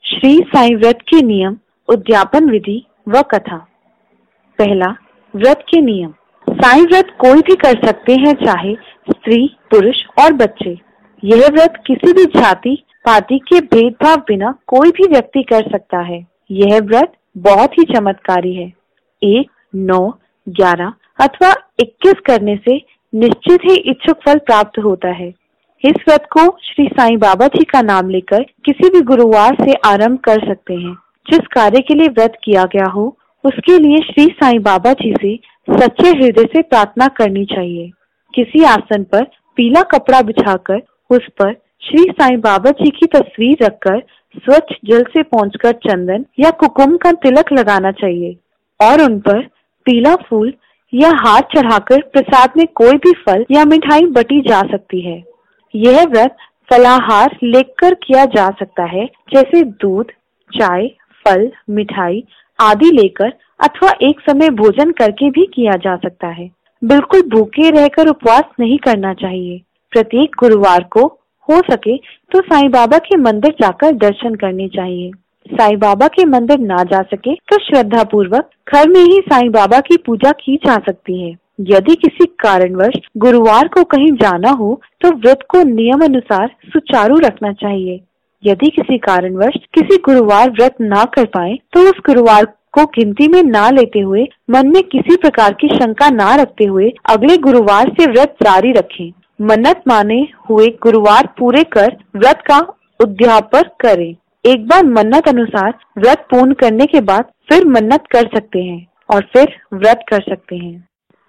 श्री साईं व्रत के नियम, उद्यापन विधि व कथा। पहला, व्रत के नियम। साईं व्रत कोई भी कर सकते हैं, चाहे स्त्री, पुरुष और बच्चे। यह व्रत किसी भी जाति पाति के भेदभाव बिना कोई भी व्यक्ति कर सकता है। यह व्रत बहुत ही चमत्कारी है। 1, 9, 11 अथवा 21 करने से निश्चित ही इच्छुक फल प्राप्त होता है। इस व्रत को श्री साईं बाबा जी का नाम लेकर किसी भी गुरुवार से आरंभ कर सकते हैं। जिस कार्य के लिए व्रत किया गया हो, उसके लिए श्री साईं बाबा जी से सच्चे हृदय से प्रार्थना करनी चाहिए। किसी आसन पर पीला कपड़ा बिछाकर उस पर श्री साईं बाबा जी की तस्वीर रखकर स्वच्छ जल से पोंछकर चंदन या कुकुम का तिलक लगाना चाहिए और उन पर पीला फूल या हार चढ़ाकर प्रसाद में कोई भी फल या मिठाई बटी जा सकती है। यह व्रत फलाहार लेकर किया जा सकता है, जैसे दूध, चाय, फल, मिठाई आदि लेकर अथवा एक समय भोजन करके भी किया जा सकता है। बिल्कुल भूखे रहकर उपवास नहीं करना चाहिए। प्रत्येक गुरुवार को हो सके तो साईं बाबा के मंदिर जाकर दर्शन करने चाहिए। साईं बाबा के मंदिर ना जा सके तो श्रद्धा पूर्वक घर में ही साईं बाबा की पूजा की जा सकती है। यदि किसी कारणवश गुरुवार को कहीं जाना हो तो व्रत को नियम अनुसार सुचारू रखना चाहिए। यदि किसी कारणवश किसी गुरुवार व्रत ना कर पाए तो उस गुरुवार को गिनती में ना लेते हुए, मन में किसी प्रकार की शंका ना रखते हुए अगले गुरुवार से व्रत जारी रखें। मन्नत माने हुए गुरुवार पूरे कर व्रत का उद्यापन करें। एक बार मन्नत अनुसार व्रत पूर्ण करने के बाद फिर मन्नत कर सकते हैं और फिर व्रत कर सकते हैं।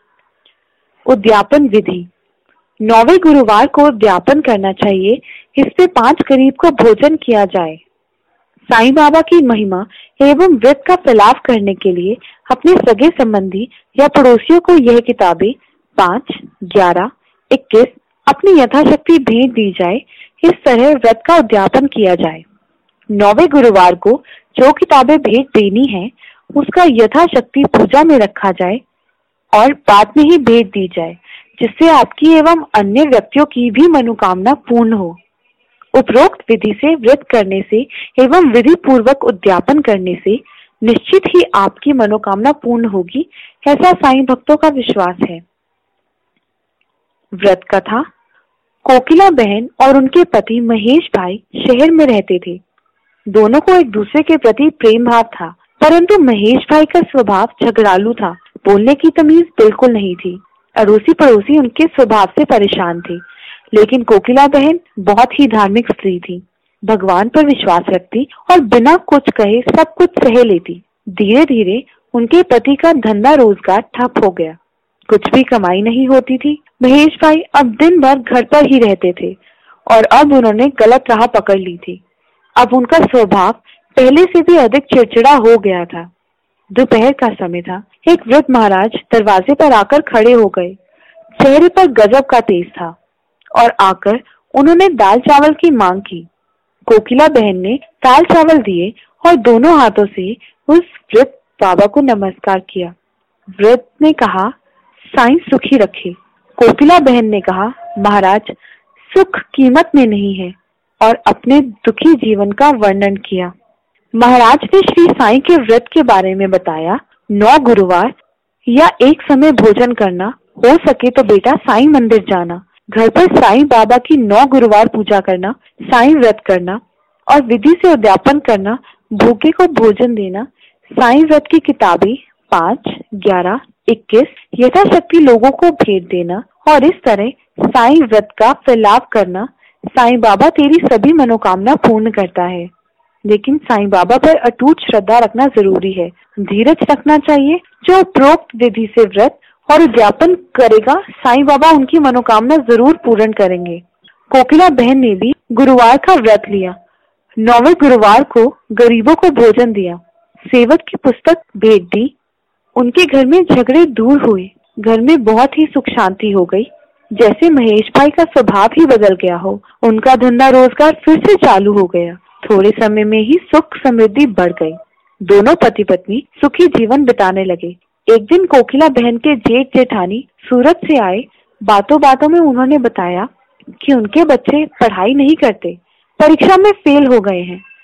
उद्यापन विधि। 9वें गुरुवार को उद्यापन करना चाहिए। इससे 5 गरीब को भोजन किया जाए। साईं बाबा की महिमा एवं व्रत का फैलाव करने के लिए अपने सगे संबंधी या पड़ोसियों को यह किताबें 5, 11, 21 अपनी यथाशक्ति भेंट दी जाए। इस तरह व्रत का उद्यापन किया जाए। 9वें गुरुवार को जो किताबें भेंट देनी है, उसका यथाशक्ति पूजा में रखा जाए और बाद में ही भेंट दी जाए, जिससे आपकी एवं अन्य व्यक्तियों की भी मनोकामना पूर्ण हो। उपरोक्त विधि से व्रत करने से एवं विधि पूर्वक उद्यापन करने से निश्चित ही आपकी मनोकामना पूर्ण होगी, ऐसा साईं भक्तों का विश्वास है। व्रत कथा। कोकिला बहन और उनके पति महेश भाई शहर में रहते थे। दोनों को एक दूसरे के प्रति प्रेम भाव था, परंतु महेश भाई का स्वभाव झगड़ालू था। बोलने की तमीज बिल्कुल नहीं थी। अड़ोसी पड़ोसी उनके स्वभाव से परेशान थे। लेकिन कोकिला बहन बहुत ही धार्मिक स्त्री थी, भगवान पर विश्वास रखती और बिना कुछ कहे सब कुछ सह लेती। धीरे धीरे उनके पति का धंधा रोजगार ठप हो गया। कुछ भी कमाई नहीं होती थी। महेश भाई अब दिन भर घर पर ही रहते थे और अब उन्होंने गलत राह पकड़ ली थी। अब उनका स्वभाव पहले से भी अधिक चिड़चिड़ा हो गया था। दोपहर का समय था। एक वृद्ध महाराज दरवाजे पर आकर खड़े हो गए। चेहरे पर गजब का तेज था और आकर उन्होंने दाल चावल की मांग की। कोकिला बहन ने दाल चावल दिए और दोनों हाथों से उस वृद्ध बाबा को नमस्कार किया। वृद्ध ने कहा, साईं सुखी रखे। कोकिला बहन ने कहा, महाराज, सुख कीमत में नहीं है, और अपने दुखी जीवन का वर्णन किया। महाराज ने श्री साईं के व्रत के बारे में बताया। 9 गुरुवार या एक समय भोजन करना, हो सके तो बेटा साईं मंदिर जाना, घर पर साईं बाबा की 9 गुरुवार पूजा करना, साईं व्रत करना और विधि से उद्यापन करना, भूखे को भोजन देना, साईं व्रत की किताबें 5, 11, 21 यथाशक्ति लोगों को भेंट देना और इस तरह साईं व्रत का फैलाव करना। साईं बाबा तेरी सभी मनोकामना पूर्ण करता है। लेकिन साईं बाबा पर अटूट श्रद्धा रखना जरूरी है। धीरज रखना चाहिए। जो उपरोक्त विधि से व्रत और उद्यापन करेगा, साईं बाबा उनकी मनोकामना जरूर पूर्ण करेंगे। कोकिला बहन ने भी गुरुवार का व्रत लिया। 9वें गुरुवार को गरीबों को भोजन दिया, सेवक की पुस्तक भेंट दी। उनके घर में झगड़े दूर हुए। घर में बहुत ही सुख शांति हो गई, जैसे महेश भाई का स्वभाव ही बदल गया हो। उनका धंधा रोजगार फिर से चालू हो गया। थोड़े समय में ही सुख समृद्धि बढ़ गई। दोनों पति पत्नी सुखी जीवन बिताने लगे। एक दिन कोकिला बहन के जेठ जेठानी सूरत से आए। बातों बातों में उन्होंने बताया कि उनके बच्चे पढ़ाई नहीं करते, परीक्षा में फेल हो गए हैं।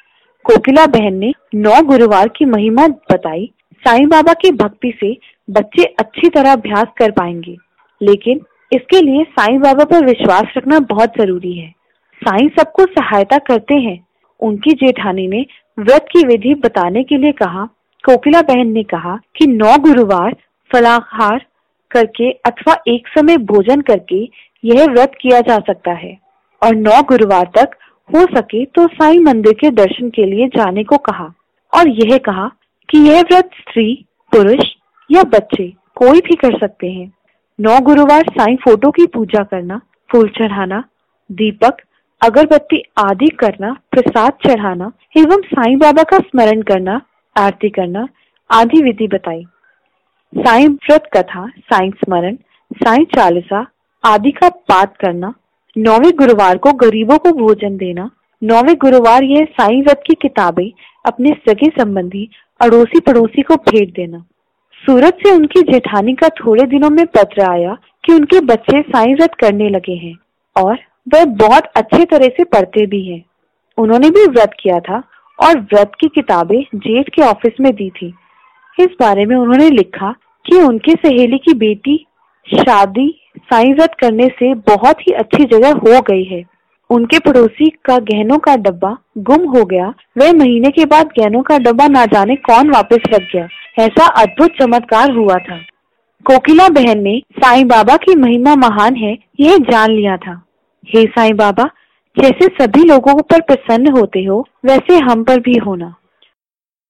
कोकिला बहन ने 9 गुरुवार की महिमा बताई। साईं बाबा की भक्ति से बच्चे अच्छी तरह अभ्यास कर पाएंगे, लेकिन इसके लिए साईं बाबा पर विश्वास रखना बहुत जरूरी है। साईं सबको सहायता करते हैं। उनकी जेठानी ने व्रत की विधि बताने के लिए कहा। कोकिला बहन ने कहा कि 9 गुरुवार फलाहार करके अथवा एक समय भोजन करके यह व्रत किया जा सकता है और 9 गुरुवार तक हो सके तो साईं मंदिर के दर्शन के लिए जाने को कहा और यह कहा कि यह व्रत स्त्री, पुरुष या बच्चे कोई भी कर सकते हैं। 9 गुरुवार साईं फोटो की पूजा करना, फूल चढ़ाना, दीपक, अगरबत्ती आदि करना, प्रसाद चढ़ाना एवं साईं बाबा का स्मरण करना, आरती करना आदि विधि बताई। साईं व्रत कथा, साईं स्मरण, साईं चालीसा आदि का पाठ करना, 9वें गुरुवार को गरीबों को भोजन देना, 9वें गुरुवार यह साईं व्रत की किताबें अपने सगे संबंधी अड़ोसी पड़ोसी को भेंट देना। सूरत से उनकी जेठानी का थोड़े दिनों में पत्र आया कि उनके बच्चे साईं व्रत करने लगे हैं और वह बहुत अच्छे तरह से पढ़ते भी हैं। उन्होंने भी व्रत किया था और व्रत की किताबें जेठ के ऑफिस में दी थी। इस बारे में उन्होंने लिखा कि उनके सहेली की बेटी शादी साईं व्रत करने से बहुत ही अच्छी जगह हो गई है। उनके पड़ोसी का गहनों का डब्बा गुम हो गया। वह महीने के बाद गहनों का डब्बा ना जाने कौन वापस रख गया। ऐसा अद्भुत चमत्कार हुआ था। कोकिला बहन ने साईं बाबा की महिमा महान है यह जान लिया था। हे साईं बाबा, जैसे सभी लोगों पर प्रसन्न होते हो वैसे हम पर भी होना।